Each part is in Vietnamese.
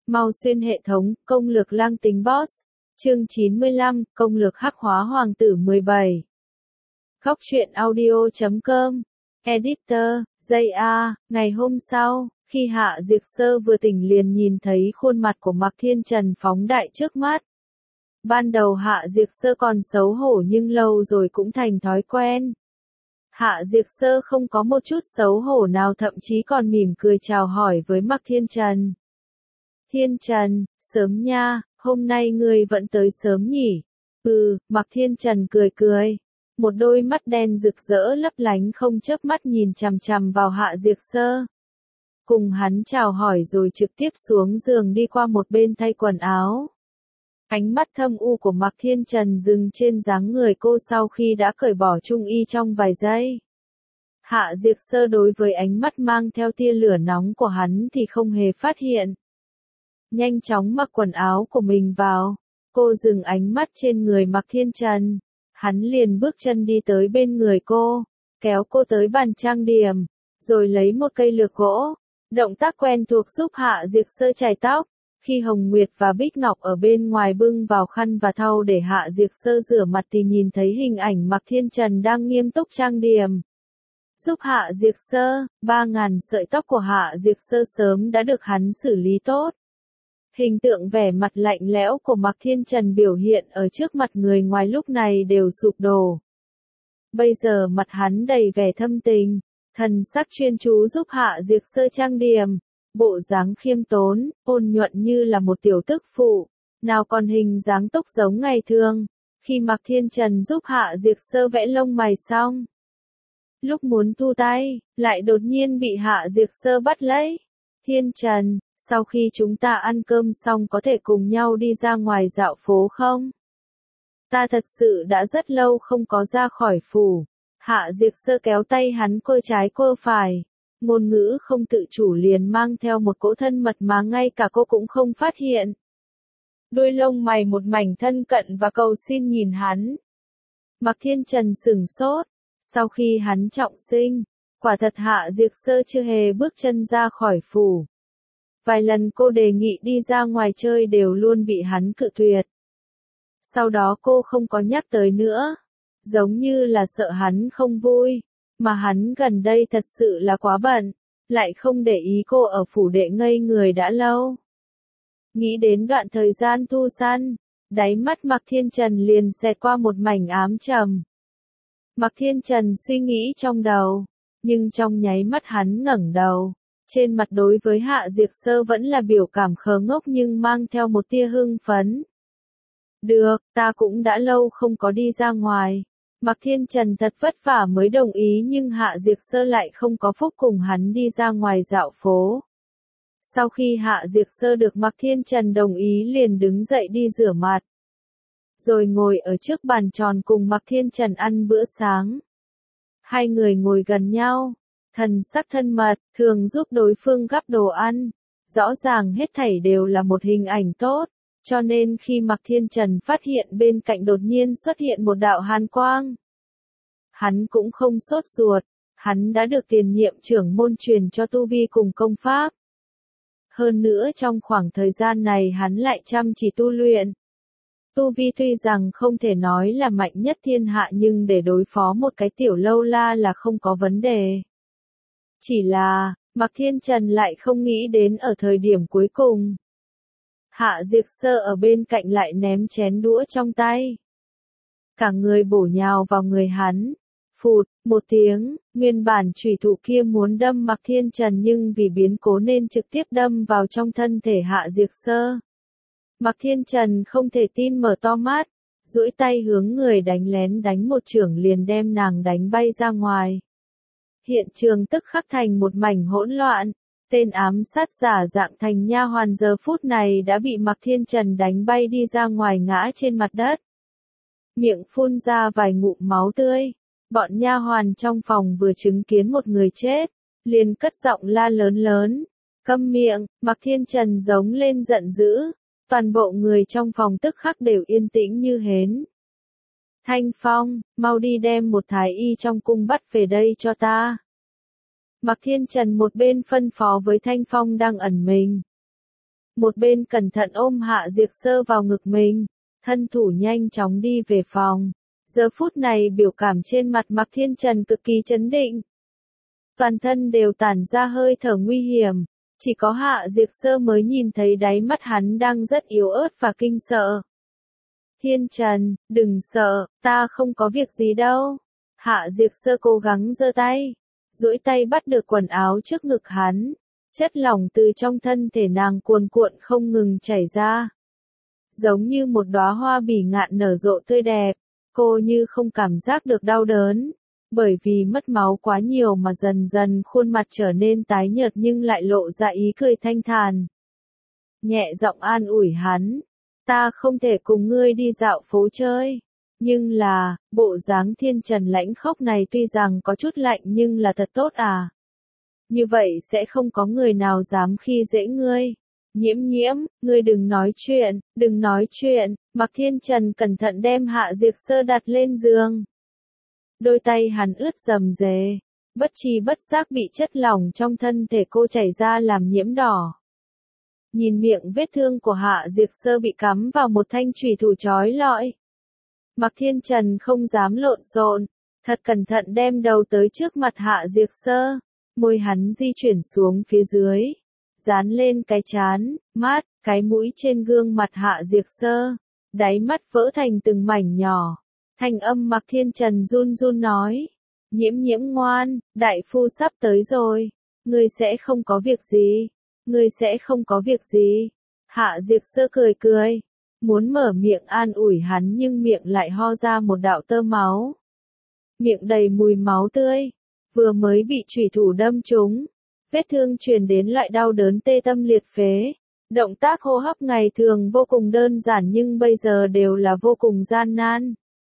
Mau xuyên hệ thống, công lược lang tính boss. Chương 95, công lược hắc hóa hoàng tử 17. Góc truyện audio.com. Editor, J.A. Ngày hôm sau, khi Hạ Diệt Sơ vừa tỉnh liền nhìn thấy khuôn mặt của Mạc Thiên Trần phóng đại trước mắt. Ban đầu Hạ Diệt Sơ còn xấu hổ nhưng lâu rồi cũng thành thói quen. Hạ Diệt Sơ không có một chút xấu hổ nào, thậm chí còn mỉm cười chào hỏi với Mạc Thiên Trần. Thiên Trần, sớm nha, hôm nay ngươi vẫn tới sớm nhỉ? Mạc Thiên Trần cười cười. Một đôi mắt đen rực rỡ lấp lánh không chớp mắt nhìn chằm chằm vào Hạ Diệt Sơ. Cùng hắn chào hỏi rồi trực tiếp xuống giường đi qua một bên thay quần áo. Ánh mắt thâm u của Mạc Thiên Trần dừng trên dáng người cô sau khi đã cởi bỏ trung y trong vài giây. Hạ Diệt Sơ đối với ánh mắt mang theo tia lửa nóng của hắn thì không hề phát hiện. Nhanh chóng mặc quần áo của mình vào, cô dừng ánh mắt trên người Mạc Thiên Trần. Hắn liền bước chân đi tới bên người cô, kéo cô tới bàn trang điểm, rồi lấy một cây lược gỗ. Động tác quen thuộc giúp Hạ Diệt Sơ chải tóc. Khi Hồng Nguyệt và Bích Ngọc ở bên ngoài bưng vào khăn và thau để Hạ Diệt Sơ rửa mặt thì nhìn thấy hình ảnh Mạc Thiên Trần đang nghiêm túc trang điểm. Giúp Hạ Diệt Sơ, 3.000 sợi tóc của Hạ Diệt Sơ sớm đã được hắn xử lý tốt. Hình tượng vẻ mặt lạnh lẽo của Mạc Thiên Trần biểu hiện ở trước mặt người ngoài lúc này đều sụp đổ. Bây giờ mặt hắn đầy vẻ thâm tình, thần sắc chuyên chú giúp Hạ Diệt Sơ trang điểm, bộ dáng khiêm tốn, ôn nhuận như là một tiểu tức phụ, nào còn hình dáng túc giống ngày thường. Khi Mạc Thiên Trần giúp Hạ Diệt Sơ vẽ lông mày xong, lúc muốn thu tay, lại đột nhiên bị Hạ Diệt Sơ bắt lấy. Thiên Trần, sau khi chúng ta ăn cơm xong có thể cùng nhau đi ra ngoài dạo phố không? Ta thật sự đã rất lâu không có ra khỏi phủ. Hạ Diệt Sơ kéo tay hắn cô trái cô phải. Ngôn ngữ không tự chủ liền mang theo một cỗ thân mật mà ngay cả cô cũng không phát hiện. Đôi lông mày một mảnh thân cận và cầu xin nhìn hắn. Mạc Thiên Trần sửng sốt. Sau khi hắn trọng sinh, quả thật Hạ Diệt Sơ chưa hề bước chân ra khỏi phủ. Vài lần cô đề nghị đi ra ngoài chơi đều luôn bị hắn cự tuyệt. Sau đó cô không có nhắc tới nữa, giống như là sợ hắn không vui, mà hắn gần đây thật sự là quá bận, lại không để ý cô ở phủ đệ ngây người đã lâu. Nghĩ đến đoạn thời gian thu săn, đáy mắt Mạc Thiên Trần liền xẹt qua một mảnh ám trầm. Mạc Thiên Trần suy nghĩ trong đầu, nhưng trong nháy mắt hắn ngẩng đầu. Trên mặt đối với Hạ Diệt Sơ vẫn là biểu cảm khờ ngốc nhưng mang theo một tia hưng phấn. Được, ta cũng đã lâu không có đi ra ngoài. Mạc Thiên Trần thật vất vả mới đồng ý nhưng Hạ Diệt Sơ lại không có phúc cùng hắn đi ra ngoài dạo phố. Sau khi Hạ Diệt Sơ được Mạc Thiên Trần đồng ý liền đứng dậy đi rửa mặt. Rồi ngồi ở trước bàn tròn cùng Mạc Thiên Trần ăn bữa sáng. Hai người ngồi gần nhau. Thần sắc thân mật, thường giúp đối phương gắp đồ ăn. Rõ ràng hết thảy đều là một hình ảnh tốt, cho nên khi Mạc Thiên Trần phát hiện bên cạnh đột nhiên xuất hiện một đạo hàn quang. Hắn cũng không sốt ruột, hắn đã được tiền nhiệm trưởng môn truyền cho tu vi cùng công pháp. Hơn nữa trong khoảng thời gian này hắn lại chăm chỉ tu luyện. Tu vi tuy rằng không thể nói là mạnh nhất thiên hạ nhưng để đối phó một cái tiểu lâu la là không có vấn đề. Chỉ là, Mạc Thiên Trần lại không nghĩ đến ở thời điểm cuối cùng. Hạ Diệt Sơ ở bên cạnh lại ném chén đũa trong tay. Cả người bổ nhào vào người hắn. Phụt, một tiếng, nguyên bản chủy thủ kia muốn đâm Mạc Thiên Trần nhưng vì biến cố nên trực tiếp đâm vào trong thân thể Hạ Diệt Sơ. Mạc Thiên Trần không thể tin mở to mắt, duỗi tay hướng người đánh lén đánh một chưởng liền đem nàng đánh bay ra ngoài. Hiện trường tức khắc thành một mảnh hỗn loạn, tên ám sát giả dạng thành nha hoàn giờ phút này đã bị Mạc Thiên Trần đánh bay đi ra ngoài ngã trên mặt đất. Miệng phun ra vài ngụm máu tươi, bọn nha hoàn trong phòng vừa chứng kiến một người chết, liền cất giọng la lớn lớn, câm miệng. Mạc Thiên Trần giống lên giận dữ, toàn bộ người trong phòng tức khắc đều yên tĩnh như hến. Thanh Phong, mau đi đem một thái y trong cung bắt về đây cho ta. Mạc Thiên Trần một bên phân phó với Thanh Phong đang ẩn mình. một bên cẩn thận ôm Hạ Diệt Sơ vào ngực mình, thân thủ nhanh chóng đi về phòng. Giờ phút này biểu cảm trên mặt Mạc Thiên Trần cực kỳ trấn định. Toàn thân đều tản ra hơi thở nguy hiểm, chỉ có Hạ Diệt Sơ mới nhìn thấy đáy mắt hắn đang rất yếu ớt và kinh sợ. Thiên Trần, đừng sợ, ta không có việc gì đâu. Hạ Diệt Sơ cố gắng giơ tay, duỗi tay bắt được quần áo trước ngực hắn. Chất lỏng từ trong thân thể nàng cuồn cuộn không ngừng chảy ra. Giống như một đóa hoa bỉ ngạn nở rộ tươi đẹp, cô như không cảm giác được đau đớn. Bởi vì mất máu quá nhiều mà dần dần khuôn mặt trở nên tái nhợt nhưng lại lộ ra ý cười thanh thản. Nhẹ giọng an ủi hắn, ta không thể cùng ngươi đi dạo phố chơi. Nhưng là, bộ dáng Thiên Trần lãnh khốc này tuy rằng có chút lạnh nhưng là thật tốt à. Như vậy sẽ không có người nào dám khi dễ ngươi. Nhiễm nhiễm, ngươi đừng nói chuyện, đừng nói chuyện. Mạc Thiên Trần cẩn thận đem Hạ Diệt Sơ đặt lên giường. Đôi tay hắn ướt rầm rề, bất tri bất giác bị chất lỏng trong thân thể cô chảy ra làm nhiễm đỏ. Nhìn miệng vết thương của Hạ Diệt Sơ bị cắm vào một thanh chùy thủ chói lọi. Mạc Thiên Trần không dám lộn xộn, thật cẩn thận đem đầu tới trước mặt Hạ Diệt Sơ, môi hắn di chuyển xuống phía dưới, dán lên cái trán, mắt, cái mũi trên gương mặt Hạ Diệt Sơ, đáy mắt vỡ thành từng mảnh nhỏ. Thanh âm Mạc Thiên Trần run run nói, nhiễm nhiễm ngoan, đại phu sắp tới rồi, ngươi sẽ không có việc gì, ngươi sẽ không có việc gì. Hạ Diệt Sơ cười cười, muốn mở miệng an ủi hắn nhưng miệng lại ho ra một đạo tơ máu. Miệng đầy mùi máu tươi, vừa mới bị chủy thủ đâm trúng, vết thương truyền đến loại đau đớn tê tâm liệt phế. Động tác hô hấp ngày thường vô cùng đơn giản nhưng bây giờ đều là vô cùng gian nan.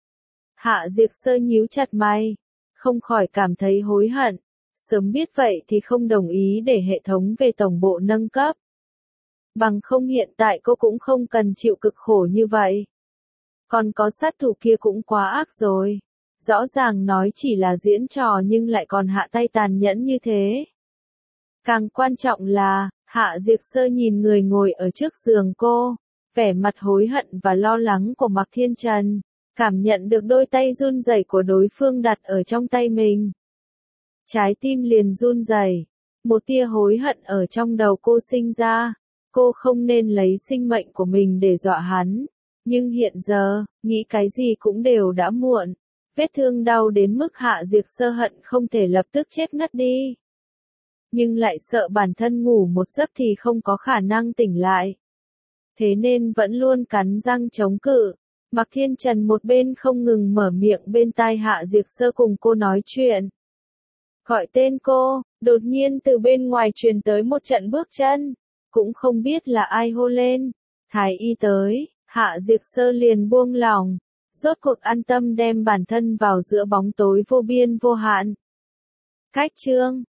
Hạ Diệt Sơ nhíu chặt mày, không khỏi cảm thấy hối hận, sớm biết vậy thì không đồng ý để hệ thống về tổng bộ nâng cấp. Bằng không hiện tại cô cũng không cần chịu cực khổ như vậy. Còn có sát thủ kia cũng quá ác rồi. Rõ ràng nói chỉ là diễn trò nhưng lại còn hạ tay tàn nhẫn như thế. Càng quan trọng là, Hạ Diệt Sơ nhìn người ngồi ở trước giường cô, vẻ mặt hối hận và lo lắng của Mạc Thiên Trần, cảm nhận được đôi tay run rẩy của đối phương đặt ở trong tay mình. Trái tim liền run rẩy, một tia hối hận ở trong đầu cô sinh ra, cô không nên lấy sinh mệnh của mình để dọa hắn, nhưng hiện giờ, nghĩ cái gì cũng đều đã muộn. Vết thương đau đến mức Hạ Diệt Sơ hận không thể lập tức chết ngất đi. Nhưng lại sợ bản thân ngủ một giấc thì không có khả năng tỉnh lại. Thế nên vẫn luôn cắn răng chống cự. Mạc Thiên Trần một bên không ngừng mở miệng bên tai Hạ Diệt Sơ cùng cô nói chuyện. Gọi tên cô, đột nhiên từ bên ngoài truyền tới một trận bước chân. Cũng không biết là ai hô lên. Thái y tới, Hạ Diệt Sơ liền buông lòng. Rốt cuộc an tâm đem bản thân vào giữa bóng tối vô biên vô hạn. Cách chương